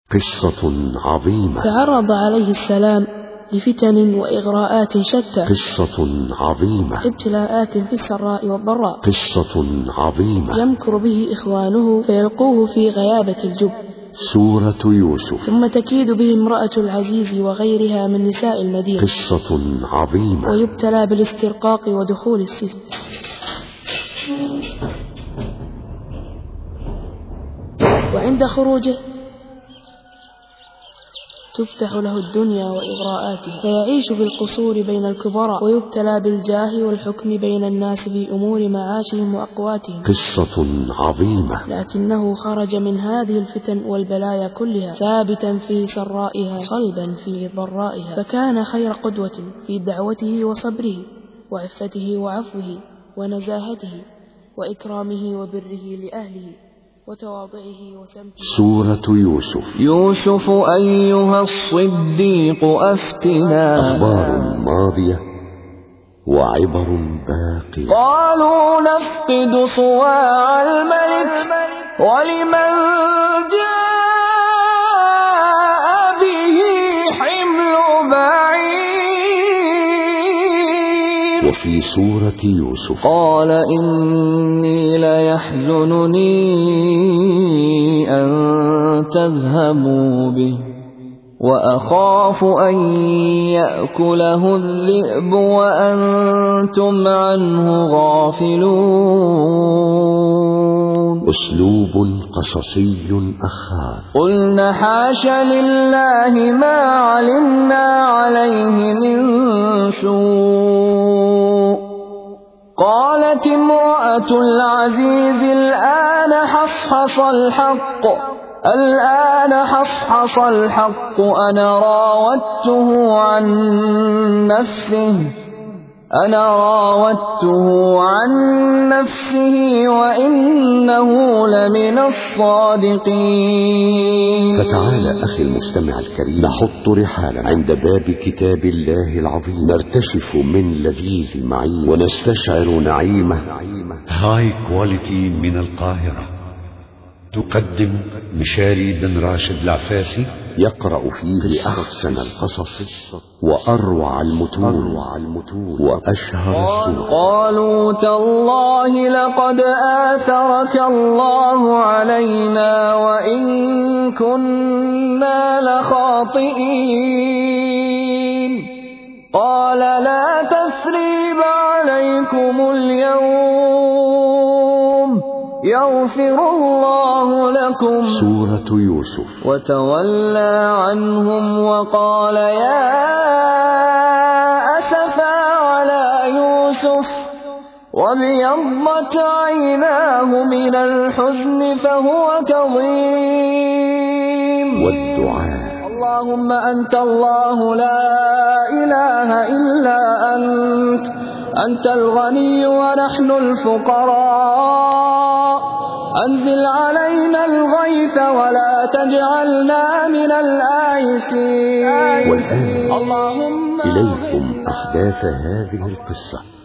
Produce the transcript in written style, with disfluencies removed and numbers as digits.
قصة عظيمة. تعرض عليه السلام لفتن وإغراءات شتى. قصة عظيمة. ابتلاءات في السراء والضراء. قصة عظيمة. يمكر به إخوانه فيلقوه في غيابة الجب. سورة يوسف. ثم تكيد به امرأة العزيز وغيرها من نساء المدينة. قصة عظيمة. ويبتلى بالاسترقاق ودخول السجن. وعند خروجه تفتح له الدنيا وإغراءاتها فيعيش في القصور بين الكبراء ويبتلى بالجاه والحكم بين الناس في أمور معاشهم وأقواتهم. قصة عظيمة. لكنه خرج من هذه الفتن والبلايا كلها ثابتا في سرائها صلبا في ضرائها، فكان خير قدوة في دعوته وصبره وعفته وعفوه ونزاهته وإكرامه وبره لأهله وتواضعه وسمته. سورة يوسف. يوسف أيها الصديق أفتنا. أخبار ماضية وعبر باقية. قالوا نفقد صواع الملك ولمن جاء به حمل بعير. وفي سورة يوسف قال إني ليحزنني أن تذهبوا به وأخاف أن يأكله الذئب وأنتم عنه غافلون. أسلوب قصصي أخاذ. قلنا حاش لله ما علمنا عليه من سوء. قالت امرأة العزيز الآن حصحص الحق أنا راودته عن نفسه وإنه لمن الصادقين. فتعالى أخي المستمع الكريم نحط رحالا عند باب كتاب الله العظيم نرتشف من لذيذ المعين ونستشعر نعيمه. هاي كواليتي من القاهرة تقدم مشاري بن راشد العفاسي يقرأ فيه أحسن القصص وأروع المتون وأشهر السور. قالوا تالله لقد آثرك الله علينا وإن كنا لخاطئين. قال لا تثريب عليكم اليوم يغفر الله لكم. سورة يوسف. وتولى عنهم وقال يا أسفا على يوسف وابيضت عيناه من الحزن فهو كظيم. والدعاء. اللهم أنت الله لا إله إلا أنت الغني ونحن الفقراء. أنزل علينا الغيث ولا تجعلنا من الآيسين. والآن إليكم أحداث هذه القصة.